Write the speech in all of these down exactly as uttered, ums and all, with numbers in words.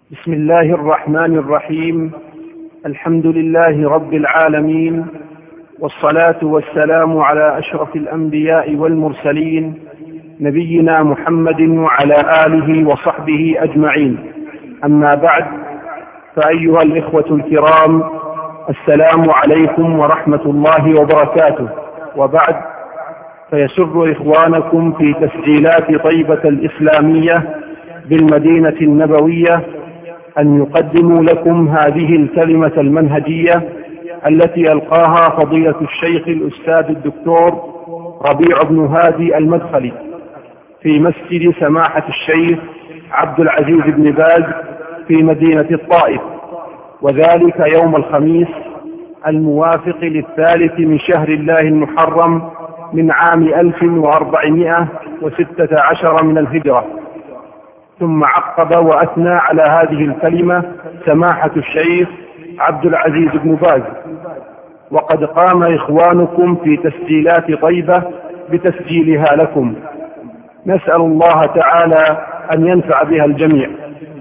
بسم الله الرحمن الرحيم. الحمد لله رب العالمين، والصلاة والسلام على أشرف الأنبياء والمرسلين، نبينا محمد وعلى آله وصحبه أجمعين. أما بعد، فأيها الإخوة الكرام، السلام عليكم ورحمة الله وبركاته. وبعد، فيسر إخوانكم في تسجيلات طيبة الإسلامية بالمدينة النبوية أن يقدموا لكم هذه الكلمة المنهجية التي ألقاها فضيلة الشيخ الأستاذ الدكتور ربيع بن هادي المدخلي في مسجد سماحة الشيخ عبد العزيز بن باز في مدينة الطائف، وذلك يوم الخميس الموافق للثالث من شهر الله المحرم من عام ألف وأربعمائة وستة عشر من الهجرة. ثم عقب وأثنى على هذه الكلمة سماحة الشيخ عبد العزيز بن باز: وقد قام إخوانكم في تسجيلات طيبة بتسجيلها لكم، نسأل الله تعالى أن ينفع بها الجميع.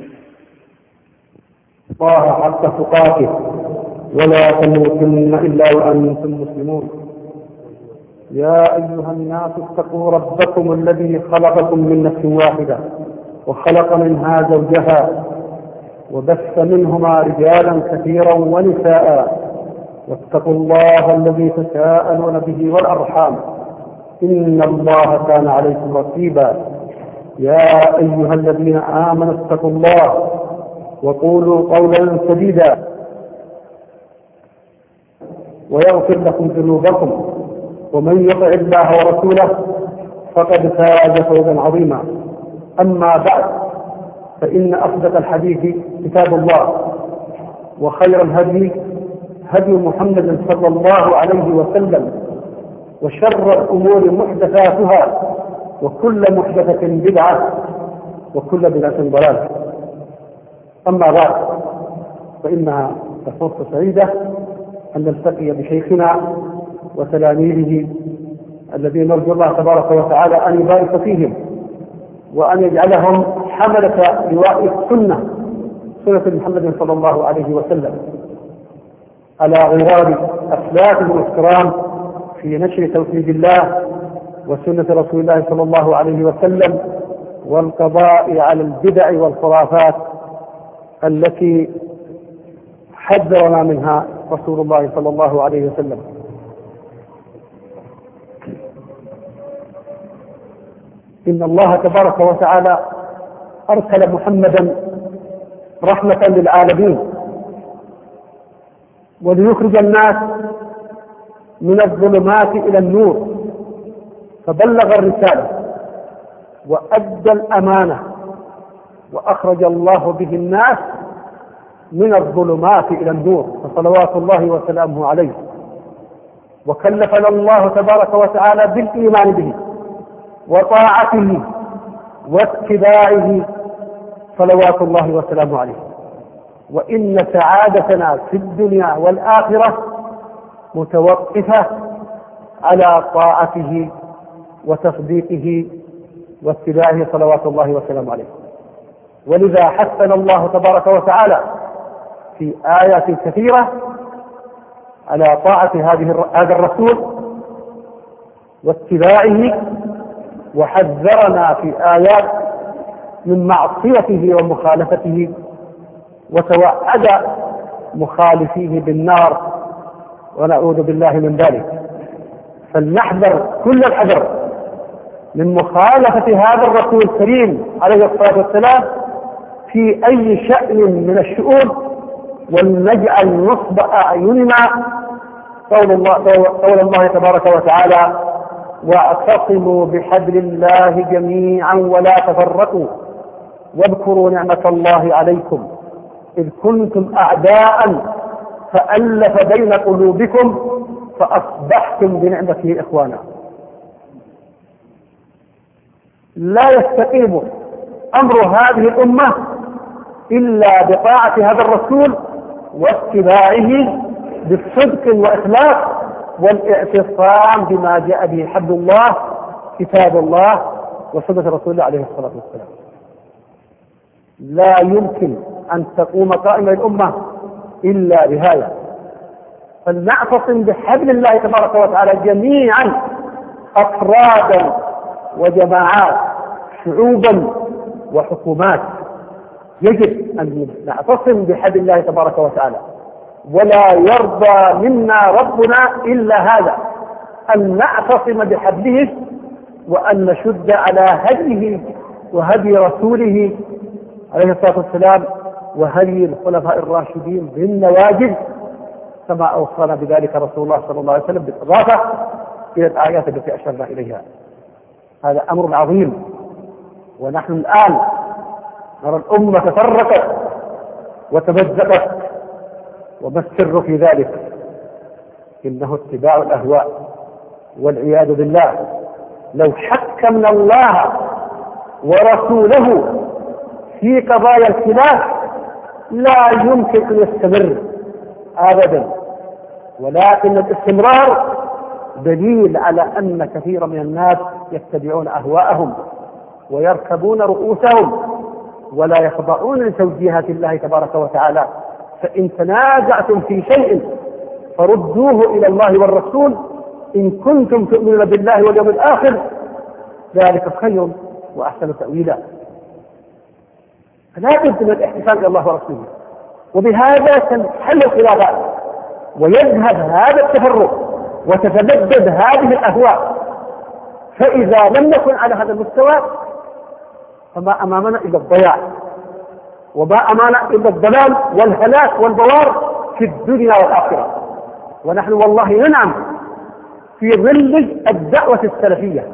الله حق تقاته ولا تموتن إلا وأنتم مسلمون. يا أيها الناس اتقوا ربكم الذي خلقكم من نفس واحدة وخلق منها زوجها وبث منهما رجالا كثيرا ونساء، واتقوا الله الذي تساءلون به والأرحام إن الله كان عليكم رقيبا. يا أيها الذين آمنوا اتقوا الله وقولوا قولا سديدا ويغفر لكم ذنوبكم، ومن يطع الله ورسوله فقد فاز فوزا عظيما. أما بعد، فإن أصدق الحديث كتاب الله، وخير الهدي هدي محمد صلى الله عليه وسلم، وشر الأمور محدثاتها، وكل محدثة بدعة، وكل بدعة ضلالة. أما بعد، فإنها فرصة سعيدة أن نلتقي بشيخنا وتلاميذه الذين نرجو الله تبارك وتعالى أن يبارك فيهم وأن يجعلهم حملة لواء السنة، سنة محمد صلى الله عليه وسلم، على غرار أسلافهم الكرام في نشر توحيد الله وسنة رسول الله صلى الله عليه وسلم، والقضاء على البدع والخرافات التي حذرنا منها رسول الله صلى الله عليه وسلم. إن الله تبارك وتعالى أرسل محمدا رحمة للعالمين وليخرج الناس من الظلمات إلى النور، فبلغ الرسالة وأدى الأمانة، وأخرج الله به الناس من الظلمات إلى النور، فصلوات الله وسلامه عليه. وكلفنا الله تبارك وتعالى بالإيمان به وطاعته واتباعه، صلوات الله وسلامه عليه. وإن سعادتنا في الدنيا والآخرة متوقفة على طاعته وتصديقه واتباعه، صلوات الله وسلامه عليه. ولذا حثنا الله تبارك وتعالى في آيات كثيرة على طاعة هذا الرسول واتباعه، وحذرنا في آيات من معصيته ومخالفته، وتوعد مخالفيه بالنار، ونعوذ بالله من ذلك. فلنحذر كل الحذر من مخالفة هذا الرسول الكريم عليه الصلاة والسلام في أي شأن من الشؤون، ولنجعل نصب أعيننا قول الله, قول الله تبارك وتعالى: واعتصموا بحبل الله جميعا ولا تفرقوا واذكروا نعمة الله عليكم إذ كنتم أعداء فألف بين قلوبكم فأصبحتم بنعمته إخوانا. لا يستقيم أمر هذه الأمة إلا بطاعة هذا الرسول واتباعه بالصدق وإخلاص والاعتصام بما جاء به حبل الله كتاب الله وسنة رسول الله عليه الصلاة والسلام. لا يمكن أن تقوم قائمة الأمة إلا بهذا. فلنعتصم بحبل الله تبارك وتعالى جميعا، أفرادا وجماعات، شعوبا وحكومات. يجب أن نعتصم بحبل الله تبارك وتعالى، ولا يرضى منا ربنا إلا هذا، أن نعتصم بحبله وأن نشد على هديه وهدي رسوله عليه الصلاة والسلام وهدي الخلفاء الراشدين بالنواجذ، كما أوصانا بذلك رسول الله صلى الله عليه وسلم بالإضافة إلى الآيات التي أشرنا إليها. هذا أمر عظيم. ونحن الآن نرى الأمة تفرقت وتمزقت، وما السر في ذلك؟ إنه اتباع الأهواء والعياذ بالله. لو حكمنا الله ورسوله في قضايا الخلاف لا يمكن أن يستمر أبدا، ولكن الاستمرار دليل على أن كثيرا من الناس يتبعون أهواءهم ويركبون رؤوسهم ولا يخضعون لتوجيهات الله تبارك وتعالى. فإن تنازعتم في شيء فردوه إلى الله والرسول إن كنتم تؤمنون بالله واليوم الآخر، ذلك خير وأحسن تأويلا. فلا بد من الاحتفال إلى الله ورسوله، وبهذا تنحل الخلافات ويذهب هذا التفرق وتتبدد هذه الأهواء. فإذا لم نكن على هذا المستوى فما أمامنا إلا الضياع، وما أمامنا إلا الضلال والهلاك والبوار في الدنيا والآخرة. ونحن والله ننعم في ظل الدعوة السلفية،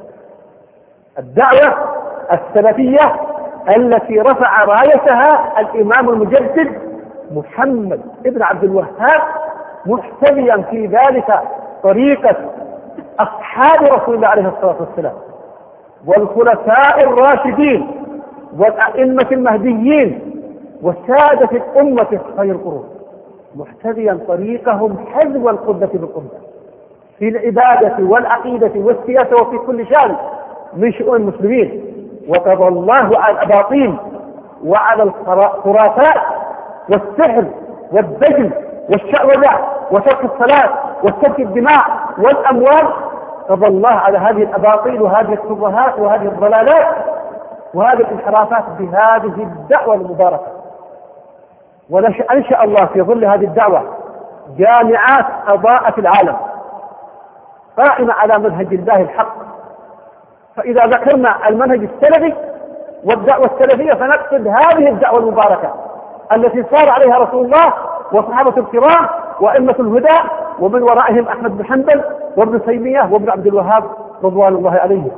الدعوة السلفية التي رفع رايتها الإمام المجدد محمد ابن عبد الوهاب، محتويا في ذلك طريقة أصحاب رسول الله عليه الصلاة والسلام والخلفاء الراشدين والأئمة المهديين وسادة الأمة خير القرون، محتويا طريقهم حذو القدة بالقدة في العبادة والعقيدة والسياسة وفي كل شأن من شؤون المسلمين. وقضى الله على الأباطيل وعلى الخرافات والسحر والدجل والشعوذة وترك الصلاة وسفك الدماء والأموال، قضى الله على هذه الأباطيل وهذه الترهات وهذه الضلالات وهذه الانحرافات بهذه الدعوة المباركة. وأنشأ الله في ظل هذه الدعوة جامعات أضاءت العالم قائمة على منهج الله الحق. فإذا ذكرنا المنهج السلفي والدعوة السلفية فنقصد هذه الدعوة المباركة التي صار عليها رسول الله وصحابة الكرام وأئمة الهدى، ومن ورائهم أحمد بن حنبل وابن تيمية وابن عبد الوهاب رضوان الله عليهم.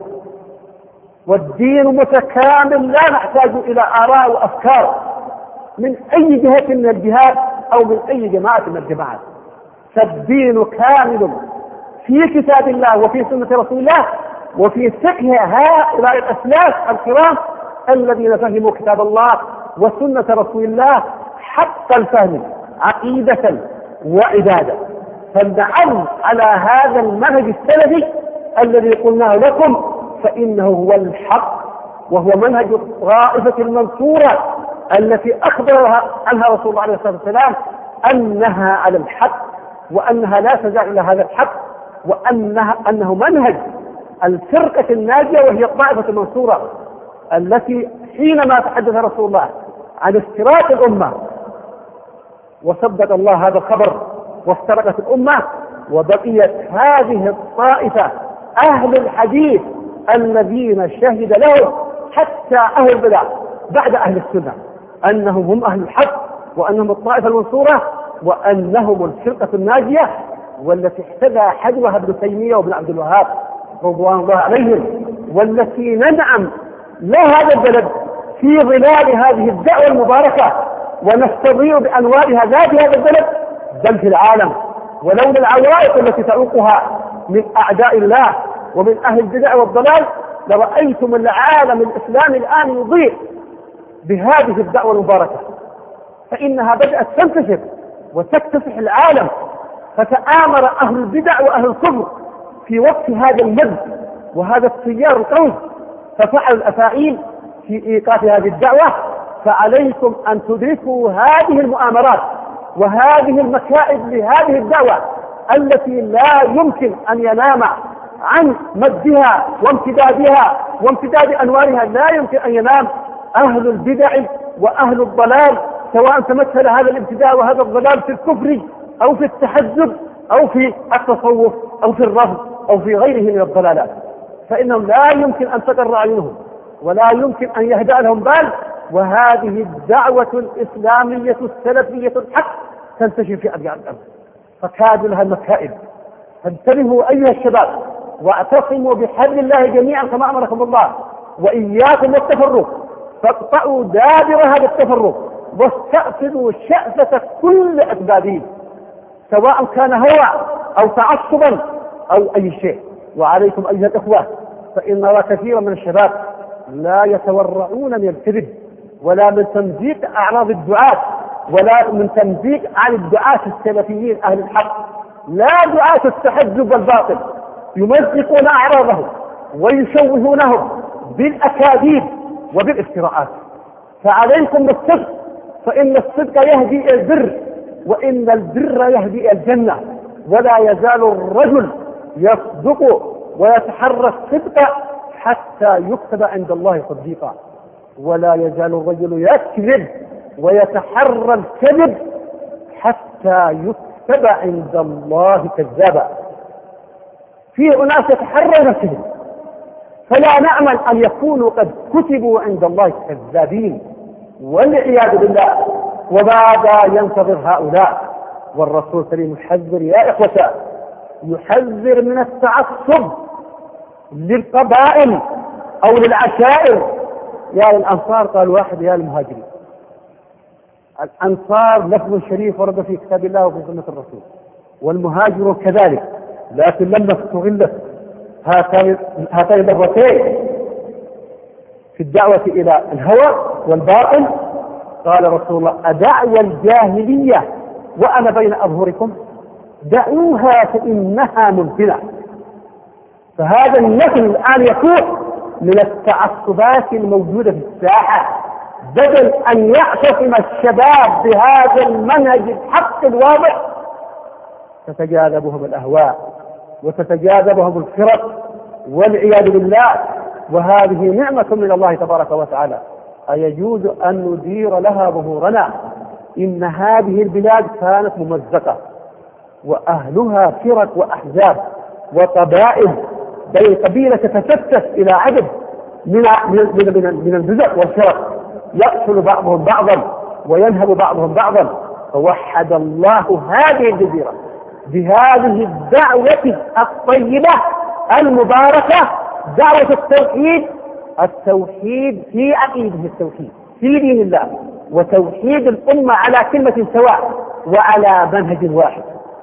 والدين متكامل، لا نحتاج إلى آراء وأفكار من أي جهة من الجهات أو من أي جماعة من الجماعات. فالدين كامل في كتاب الله وفي سنة رسول الله وفي فقه هؤلاء الأسلاف الكرام الذين فهموا كتاب الله وسنة رسول الله حق الفهم عقيدة وعبادة. فالنعم على هذا المنهج السلفي الذي قلناه لكم، فإنه هو الحق، وهو منهج الطائفة المنصورة التي أخبرها عنها رسول الله عليه الصلاة والسلام أنها على الحق، وأنها لا تزال إلى هذا الحق، وأنها أنه منهج الفرقة الناجية وهي الطائفة المنصورة التي حينما تحدث رسول الله عن افتراق الأمة وصدق الله هذا الخبر وافترقت الأمة، وبقيت هذه الطائفة أهل الحديث الذين شهد لهم حتى أهل البدع بعد أهل السنة أنهم هم أهل الحق، وأنهم الطائفة المنصورة، وأنهم الفرقة الناجية، والتي احتذى حذوها ابن تيمية وابن عبد الوهاب رضوان الله عليهم، والتي ندعم لا هذا البلد في ظلال هذه الدعوة المباركة ونستضيء بأنوارها لا في هذا البلد بل في العالم. ولولا العوائق التي تعوقها من أعداء الله ومن أهل البدع والضلال لرأيتم العالم الإسلامي الآن يضيء بهذه الدعوة المباركة، فإنها بدأت تنتشر وتكتسح العالم. فتآمر أهل البدع وأهل الكفر في وقت هذا المد وهذا التيار القوي، ففعلوا الأفاعيل في إيقاف هذه الدعوة فعليكم أن تدركوا هذه المؤامرات وهذه المكائد لهذه الدعوة التي لا يمكن أن ينام عن مدها وامتدادها وامتداد أنوارها، لا يمكن أن ينام أهل البدع وأهل الضلال، سواء تمثل هذا الابتداء وهذا الضلال في الكفر أو في التحزب أو في التصوف أو في الرفض أو في غيره من الضلالات، فإنهم لا يمكن أن تقر أعينهم ولا يمكن أن يهدأ لهم بال. وهذه الدعوة الإسلامية السلفية الحق تنتشر في أبيع الأرض، فكاد لها المكائد. فانتبهوا أيها الشباب واعتصموا بحبل الله جميعا كما أمركم الله، وإياكم والتفرق، فاقطعوا دابر هذا التفرق واستأصلوا شأفة كل أسبابه، سواء كان هوى أو تعصبا أو أي شيء. وعليكم أيها الإخوة، فإن نرى كثيرا من الشباب لا يتورعون من الكذب ولا من تمزيق أعراض الدعاة ولا من تمزيق عن الدعاة السلفيين أهل الحق، لا دعاة التحزب والباطل يمزقون أعراضهم ويشوهونهم بالأكاذيب وبالافتراءات. فعليكم بالصدق، فإن الصدق يهدي إلى البر، وإن البر يهدي إلى الجنة، ولا يزال الرجل يصدق ويتحرى الصدق حتى يكتب عند الله صديقا، ولا يزال الرجل يكذب ويتحرى الكذب حتى يكتب عند الله كذابا. في أناس يتحرون الكذب، فلا نأمل أن يكونوا قد كتبوا عند الله كذابين والعياذ بالله. وماذا ينتظر هؤلاء؟ والرسول الكريم يحذر يا إخوة، يحذر من التعصب للقبائل أو للعشائر. يا للأنصار قال واحد يا للمهاجرين. الأنصار لفظ شريف ورد في كتاب الله وفي سنة الرسول، والمهاجر كذلك، لكن لما استغلت هاتين المرتين في الدعوة إلى الهوى والباطل قال رسول الله: أدعوى الجاهلية وأنا بين أظهركم، دعوها فإنها ممكنة. فهذا النسل الآن يكون من التعصبات الموجودة في الساحة، بدل أن يعتصم الشباب بهذا المنهج الحق الواضح تتجاذبهم الأهواء وتتجاذبهم الفرق والعياذ بالله. وهذه نعمة من الله تبارك وتعالى، أيجوز أن ندير لها ظهورنا؟ إن هذه البلاد كانت ممزقة وأهلها فرق وأحزاب وقبائل، بل القبيلة تتفتت إلى عدد من من من البزق والفرق، يقتل بعضهم بعضا وينهب بعضهم بعضا. فوحد الله هذه الجزيرة بهذه الدعوة الطيبة المباركة، دعوة التوحيد، التوحيد في عقيدة التوحيد في دين الله، وتوحيد الأمة على كلمة سواء وعلى منهج واحد.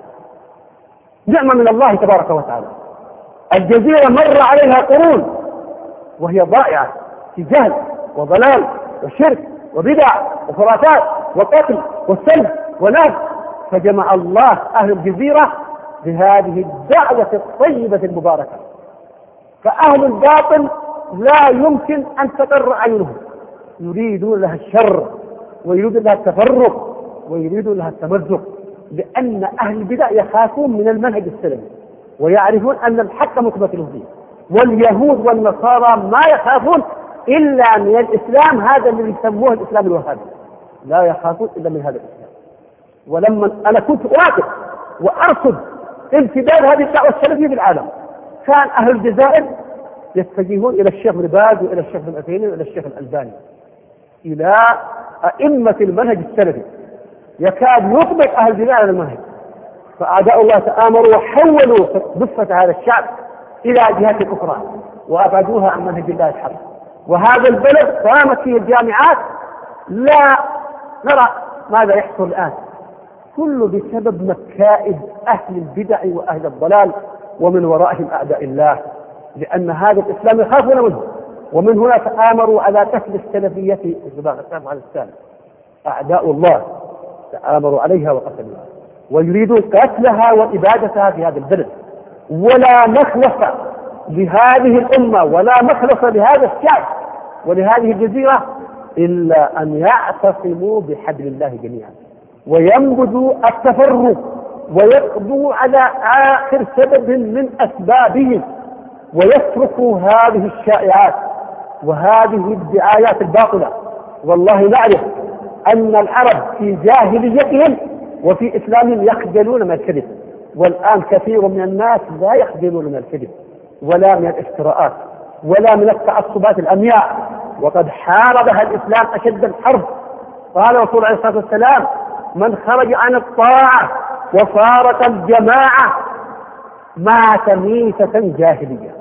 نعمة من الله تبارك وتعالى. الجزيرة مر عليها قرون وهي ضائعة في جهل وضلال وشرك وبدع وخرافات وقتل وسلب ونهب، فجمع الله أهل الجزيرة بهذه الدعوة الطيبة المباركة. فأهل الباطل لا يمكن أن تقر أعينهم، يريدون لها الشر ويريدون لها التفرق ويريدون لها التمزق، لأن أهل البدع يخافون من المنهج السلمي ويعرفون أن الحق مثبت فيه. واليهود والنصارى ما يخافون إلا من الإسلام، هذا الذي يسموه الإسلام الوهابي، لا يخافون إلا من هذا الإسلام. ولما أنا كنت أراقب وأرصد امتداد هذه الدعوة السلفية في العالم، كان أهل الجزائر يتجهون إلى الشيخ بن باز وإلى الشيخ بن عثيمين وإلى الشيخ الألباني، إلى أئمة المنهج السلفي، يكاد يطبق أهل الجزائر على المنهج. فأعداء الله تآمروا وحولوا نصفة هذا الشعب إلى جهات أخرى وأبعدوها عن منهج الله الحق. وهذا البلد قامت فيه الجامعات، لا نرى ماذا يحصل الآن، كله بسبب مكائد أهل البدع وأهل الضلال، ومن ورائهم أعداء الله، لأن هذا الإسلام يخافون منه. ومن هنا تآمروا على قتل السلفية في على السالم. أعداء الله تآمروا عليها وقتلوها ويريدون قتلها وإبادتها في هذا البلد. ولا مخلص لهذه الأمة ولا مخلص لهذا الشعب ولهذه الجزيرة إلا أن يعتصموا بحبل الله جميعا وينبذوا التفرق ويقضوا على آخر سبب من أسبابهم ويتركوا هذه الشائعات وهذه الدعايات الباطلة. والله نعرف أن العرب في جاهليتهم وفي إسلامهم يخجلون من الكذب، والآن كثير من الناس لا يخجلون من الكذب ولا من الافتراءات ولا من التعصبات الأمياء، وقد حاربها الإسلام أشد الحرب. قال الرسول عليه الصلاة والسلام: من خرج عن الطاعة وفارق الجماعة مات ميتة جاهلية.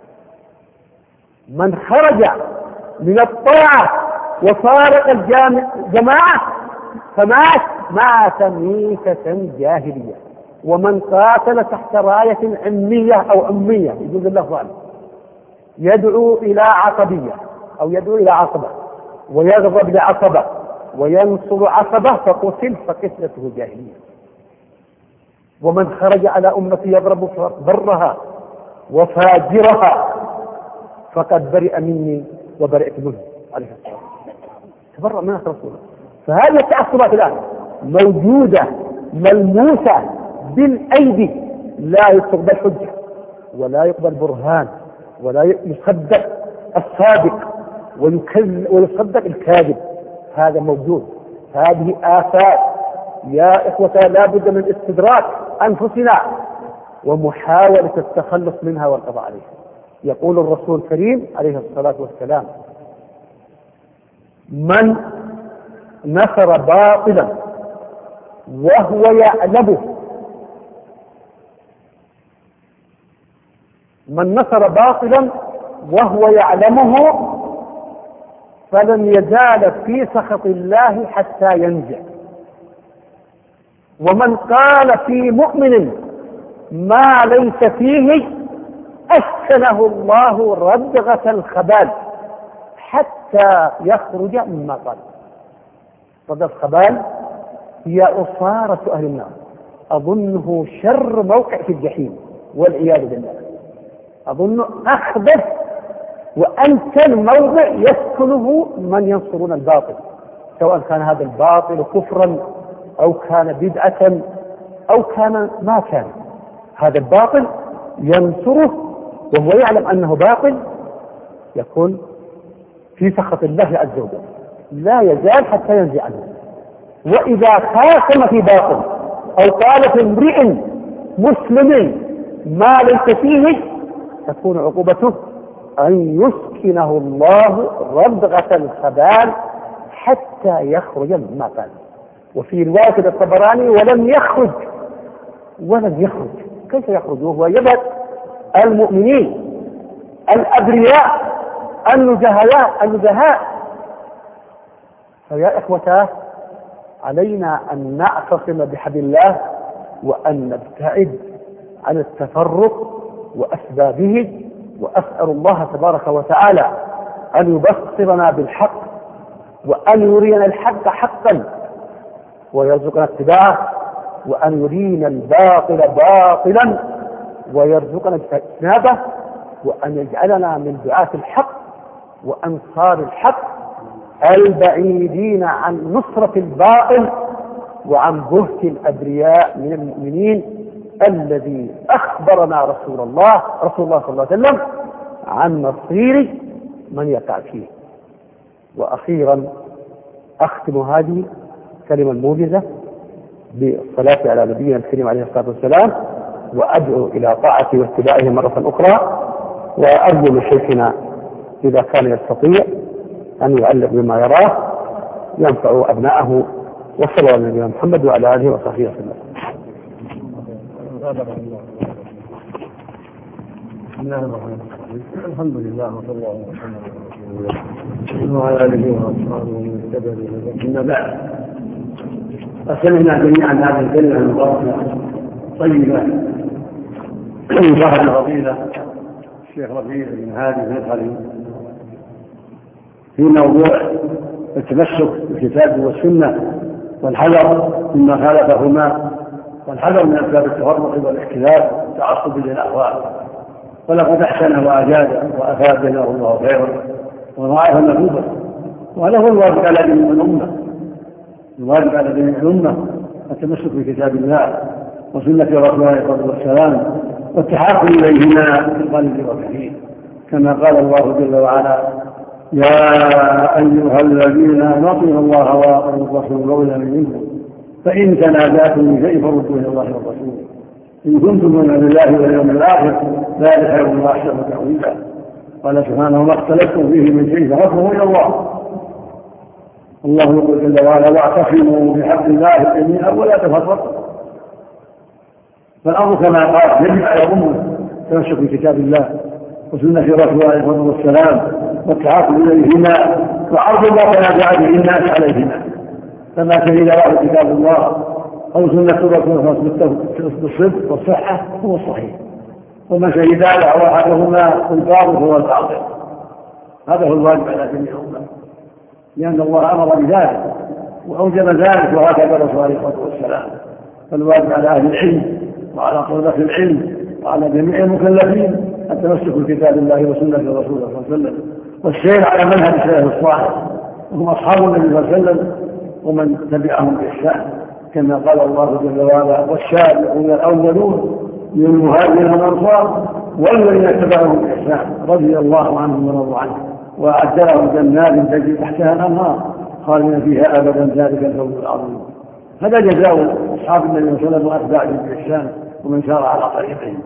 من خرج من الطاعة وفارق الجماعة فمات مات ميتة جاهلية. ومن قاتل تحت راية عمية أو أمية يجوز الله عنه يدعو إلى عصبية أو يدعو إلى عصبة ويغضب لعصبة وينصر عصبة فقتل فقتلته جاهلية. ومن خرج على أمتي يضرب برها وفاجرها فقد برئ مني وبرئت منه عليه الصلاة والسلام. تبرأ منها رسوله. فهذه التعصبات الآن موجودة ملموسة بالأيدي، لا يقبل حجة ولا يقبل برهان ولا يصدق الصادق ويصدق الكاذب. هذا موجود. هذه آفات يا إخوة لا بد من استدراك أنفسنا ومحاولة التخلص منها والقضاء عليها. يقول الرسول الكريم عليه الصلاة والسلام: من نصر باطلا وهو يعلمه من نصر باطلا وهو يعلمه فلن يزال في سخط الله حتى ينزع. ومن قال في مؤمن ما ليس فيه أسكنه الله ردغة الخبال حتى يخرج مما قال. ردغة الخبال هي أصارة أهل النار، أظنه شر موقع في الجحيم والعياذ بالله. أظن أخبث وأنتن موضع يسكنه من ينصرون الباطل، سواء كان هذا الباطل كفرا أو كان بدعة أو كان ما كان. هذا الباطل ينصره وهو يعلم أنه باطل، يكون في سخط الله عز وجل لا يزال حتى ينزع عنه. وإذا خاصم في باطل أو قال في امرئ مسلم ما ليس فيه تكون عقوبته أن يسكنه الله ردغة الخبال حتى يخرج مما قال. وفي رواية الطبراني: ولم يخرج ولم يخرج. كيف يخرج وهو يبعد المؤمنين الأبرياء النزهاء النزهاء؟ فيا إخوتاه علينا أن نعتصم بحبل الله وأن نبتعد عن التفرق وأسبابه. وأسأل الله تبارك وتعالى أن يبصرنا بالحق وأن يرينا الحق حقا ويرزقنا اتباعه، وأن يرينا الباطل باطلا ويرزقنا اجتنابه، وأن يجعلنا من دعاة الحق وأنصار الحق البعيدين عن نصرة الباطل وعن بهت الأبرياء من المؤمنين الذي أخبرنا رسول الله رسول الله صلى الله عليه وسلم عن مصير من يقع فيه. وأخيرا أختم هذه الكلمة الموجزة بالصلاة على نبينا الكريم عليه الصلاة والسلام، وأدعو إلى طاعته واتباعه مرة أخرى، وأرجو من شيخنا إذا كان يستطيع أن يعلق بما يراه ينفع أبناءه. وصلى الله على نبينا محمد وعلى آله وصحبه وسلم. بسم الله الرحمن الرحيم. الحمد لله وصلى الله وسلم على رسول الله وعلى اله واصحابه ومن اهتدى بهداه. اما بعد، فسمعنا جميعا هذه الكلمه المباركه طيبه من صاحب الفضيله الشيخ ربيع بن هادي المدخلي في موضوع التمسك بالكتاب والسنه والحذر مما خالفهما والحذر من اسباب التفرق والاختلاف والتعصب للاهواء. ولقد احسن واجاد وافاد جزاه الله خيرا وضاعف المثوبه وهذا هو الواجب على جميع الأمة. الواجب على جميع الأمة التمسك بكتاب الله وسنة رسوله عليه الصلاة والسلام والتحاكم إليهما في القليل والكثير، كما قال الله جل وعلا: يا أيها الذين آمنوا أطيعوا الله وأطيعوا الرسول وأولي منكم فإن تنازعتم في شيء فردوه إلى الله والرسول إن كنتم تؤمنون بالله واليوم الآخر ذلك خير وأحسن تأويلا. قال سبحانه: ما اختلفتم فيه من شيء فحكمه إلى الله. الله يقول جل وعلا: واعتصموا بحبل الله جميعا ولا تفرقوا. فالأمر كما قال يجب على الأمة التمسك بكتاب الله وسنة رسوله عليه الصلاة والسلام والتحاكم إليهما وعرض ما تنازع به الناس عليهما، فما شهد له كتاب الله أو سنة رسوله بالصدق والصحة هو الصحيح، وما شهد له أحدهما بالباطل هو الباطل. هذا هو الواجب على جميع الأمة، لأن الله أمر بذلك وأوجب ذلك وهكذا الرسول عليه الصلاة والسلام. فالواجب على أهل العلم وعلى طلبة العلم وعلى جميع المكلفين التمسك بكتاب الله وسنة رسوله صلى الله عليه وسلم والسير على منهج السلف الصالح وهم أصحاب النبي صلى الله عليه وسلم ومن تبعهم بإحسان، كما قال الله جل وعلا: والسابقون الأولون من المهاجرين والأنصار والذين اتبعهم بإحسان رضي الله عنهم ورضوا عنه وأعد لهم جنات تجري تحتها الأنهار خالدين فيها أبدا ذلك الفوز العظيم. هذا جزاء أصحاب النبي صلى الله عليه وسلم وأتباعهم بإحسان ومن سار على طريقهم.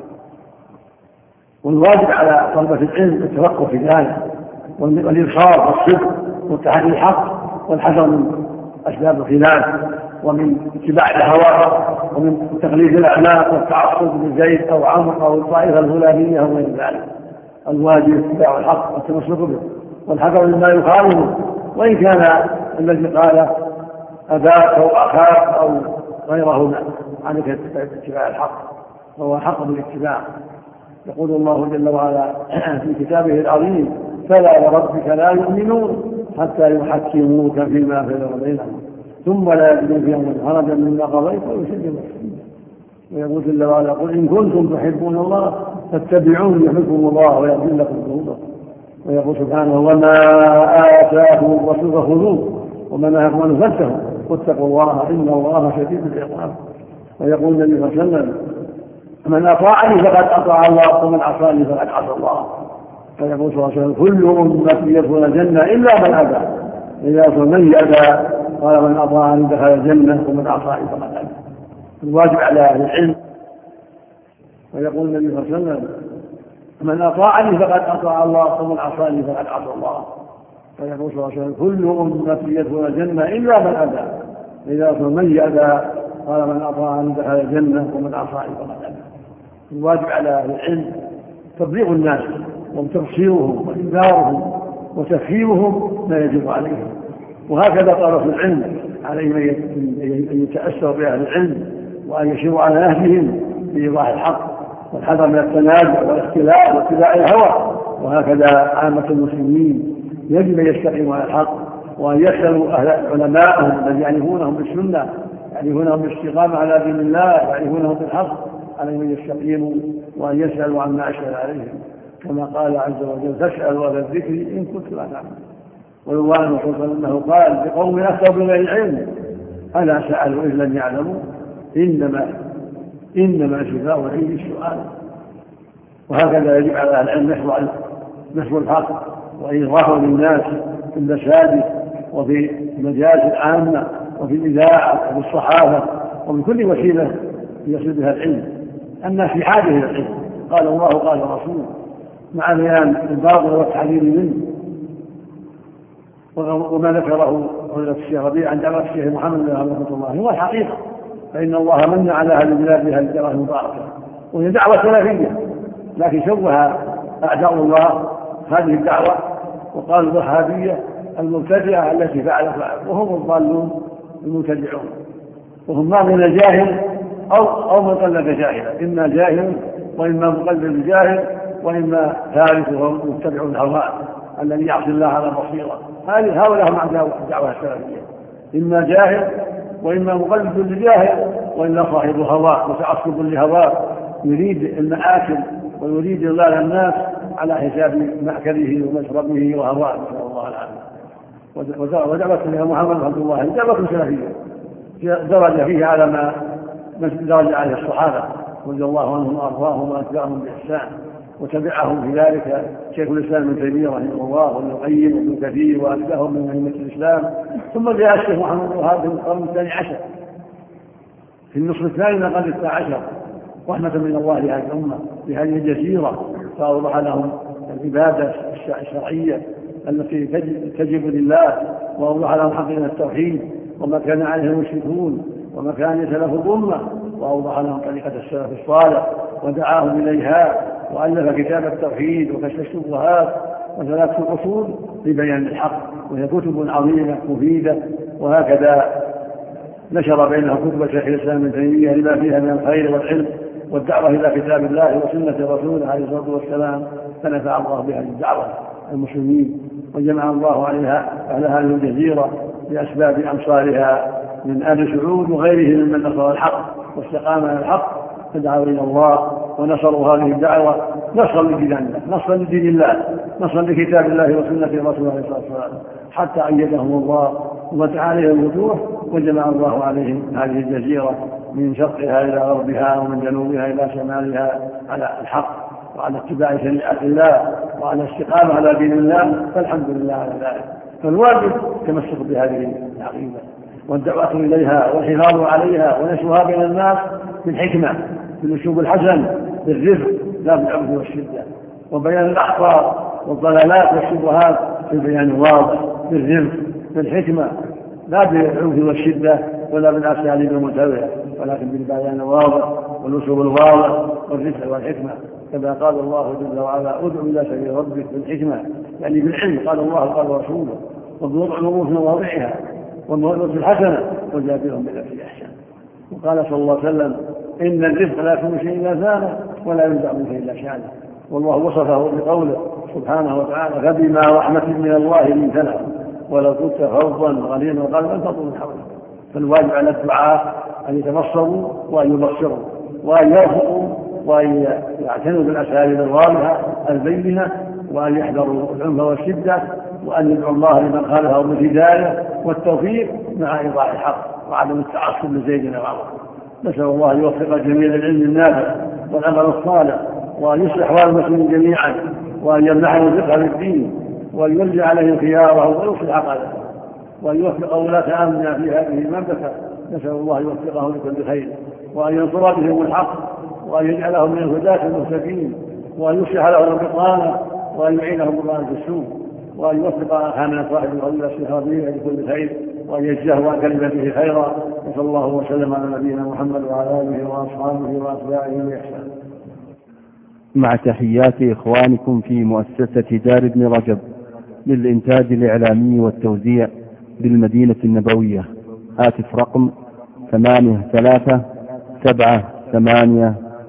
والواجب على طلبة العلم التفقه في ذلك والإبصار والصدق والتحري الحق والحذر من أسباب الخلاف ومن اتباع الهوى ومن تقليد الأعمال والتعصب لزيد أو عمرو أو الطائفة الفلانية وغير ذلك. الواجب اتباع الحق والتمسك به والحذر مما يخالفه، وإن كان الذي قال أباك أو أخاك أو غيره عنك اتباع الحق فهو حق بالاتباع. يقول الله جل وعلا في كتابه العظيم: فلا وربك لا يؤمنون حتى يحكموك فيما شجر بينهم ثم لا يجدوا في أنفسهم حرجا مما قضيت ويسلموا تسليما. ويقول جل وعلا: قل إن كنتم تحبون الله فاتبعوني يحبكم الله ويغفر لكم ذنوبكم. ويقول سبحانه: وما آتاكم الرسول فخذوه وما نهاكم عنه فانتهوا واتقوا الله إن الله شديد العقاب. ويقول النبي صلى الله عليه وسلم: من أطاعني فقد أطاع الله ومن عصاني فقد عصى الله. فيقول صلى الله عليه وسلم: كل أمتي يدخل الجنة إلا من أبى. إذا من يأبى قال: من أطاعني دخل الجنة ومن عصاني فقد أبى. الواجب على أهل العلم. ويقول النبي صلى الله عليه وسلم: من أطاعني فقد أطاع الله ومن عصاني فقد عصى الله. فيقول صلى الله عليه وسلم: كل أمتي يدخل الجنة إلا من أبى. إذا من يأبى قال: من أطاعني دخل الجنة ومن عصاني فقد أبى. الواجب على أهل العلم تبليغ الناس وتبصيرهم وإنذارهم وتفهيمهم ما يجب عليهم. وهكذا طلبة العلم عليهم أن يتأثروا بأهل العلم وأن يشيروا على أهلهم بإيضاح الحق والحذر من التنازع والاختلاف واتباع الهوى. وهكذا عامة المسلمين يجب أن يستقيموا على الحق وأن يسألوا أهل علماءهم الذين يعرفونهم بالسنة يعرفونهم بالاستقامة على دين الله يعرفونهم بالحق عليهم أن يستقيموا وأن يسألوا عما أشكل عليهم، كما قال عز وجل: فاسألوا أهل الذكر إن كنتم لا تعلمون. ويروى أنه قال: لقوم أفتوا بغير علم ألا سألوا إذ لم يعلموا إنما إنما شفاء العلم السؤال. وهكذا يجب على أهل العلم نشر الحق وإيضاحه للناس في المساجد وفي المجالس العامة وفي الإذاعة وفي الصحافة ومن كل وسيلة يصل بها العلم. الناس في حاجة إلى العلم، قال الله قال رسوله، مع بيان الباطل والتحذير منه. وما ذكره فضيلة الشيخ ربيع عن دعوة الشيخ محمد رحمه الله هو الحقيقة، فإن الله من على أهل البلاد بهذه الدعوة المباركة، وهي دعوة سلفية، لكن شوه أعداء الله هذه الدعوة وقالوا الوهابية المبتدعة التي فعلت وهم الضالون المبتدعون، وهم ما من الجاهل أو أو من قلد جاهلا، إما جاهل وإما مقلد جاهل وإما ثالث وهم متبع الهواء الذي يعصي الله على بصيرة. هذه هؤلاء مع الدعوة السلفية، إما جاهل وإما مقلد لجاهل وإلا صاحب هواء متعصب لهواء يريد المآكل ويريد إضلال الناس على حساب مأكله ومشربه وهواه، نسأل الله العافية. ودعوة فيها محمد عبد الله دعوة سلفية درج فيه على ما درج عليه الصحابة رضي الله عنهم وأرضاهم وأتباعهم بإحسان، وتبعهم في ذلك شيخ الإسلام ابن تيمية رحمه الله وابن القيم وابن كثير وأتباعهم من أئمة الإسلام. ثم جاء الشيخ محمد بن وهاب في القرن الثاني عشر في النصف الثاني من القرن الثاني عشر رحمة من الله لهذه الأمة بهذه الجزيرة، فأوضح لهم العبادة الشرعية التي تجب لله، وأوضح لهم حقيقة التوحيد وما كان عليه المشركون وما كان سلف الأمة، وأوضح لهم طريقة السلف الصالح ودعاهم إليها، وألف كتاب التوحيد وكشف الشبهات وثلاث الأصول لبيان الحق، وهي كتب عظيمة مفيدة. وهكذا نشر بينها كتب شيخ الإسلام ابن تيمية لما فيها من الخير والعلم والدعوة إلى كتاب الله وسنة رسوله عليه الصلاة والسلام، فنفع الله بهذه الدعوة المسلمين، وجمع الله عليها أهل هذه الجزيرة بأسباب أمصارها من أهل سعود وغيرهم ممن نصر الحق واستقام على الحق، فدعوا إلى الله ونصروا هذه الدعوة نصرا لدين الله، نصرا لدين الله، نصرا لكتاب الله وسنة رسوله عليه الصلاة والسلام، حتى أيدهم الله وفتح عليهم الفتوح، وجمع الله عليهم هذه الجزيرة من شرقها إلى غربها ومن جنوبها إلى شمالها على الحق وعلى اتباع شريعة الله وعلى الاستقامة على دين الله، فالحمد لله على ذلك. فالواجب التمسك بهذه العقيدة والدعوة إليها والحفاظ عليها ونشرها بين الناس بالحكمة بالأسلوب الحسن بالرفق لا بالعنف والشدة، وبيان الأخطاء والضلالات والشبهات بالبيان الواضح بالرفق بالحكمة لا بالعنف والشدة ولا بالأساليب المتبعة، ولكن بالبيان الواضح والأسلوب الواضح والرفق والحكمة، كما قال الله جل وعلا ادع إلى سبيل ربك بالحكمة، يعني بالعلم قال الله قال رسوله، وبوضع الأمور في مواضعها والموعظة الحسنة وجادلهم بالتي أحسن. وقال صلى الله عليه وسلم إن الرزق لا يكون شيء إلا زانه ولا ينزع منه إلا شانه، والله وصفه بقوله سبحانه وتعالى فبما رحمة من الله لنت لهم ولو كنت فظا غليظ القلب لانفضوا من حولك. فالواجب على الدعاة أن يتبصروا وأن يبصروا وأن يرفقوا وأن يعتنوا بالأساليب الواضحة البينة، وأن يحذروا العنف والشدة، وأن يدعوا الله لمن خالفه بالهداية والتوفيق مع إيضاح الحق وعدم التعصب لزيد أو عمرو. نسأل الله أن يوفق جميع العلم النافع والعمل الصالح، وأن يصلح أحوال المسلمين جميعا، وأن يمنحهم الفقه في الدين، وأن يرجع عليهم خيارهم ويصلح عقلهم، وأن يوفق ولاة أمرنا في هذه المملكة. نسأل الله أن يوفقهم لكل خير، وأن ينصر بهم الحق، وأن يجعلهم من الهداة المهتدين، وأن يصلح لهم البطانة، وأن يعينهم الله في السوء، وأن يوفق أخانا صاحب الغلة الصحابية لكل خير، وأن يجزاه عن كلمته خيرا. وصلى الله وسلم على نبينا محمد وعلى آله وأصحابه وأتباعه بإحسان. مع تحيات إخوانكم في مؤسسة دار ابن رجب للإنتاج الإعلامي والتوزيع بالمدينة النبوية، هاتف رقم ثمانية ثلاثة سبعة ثمانية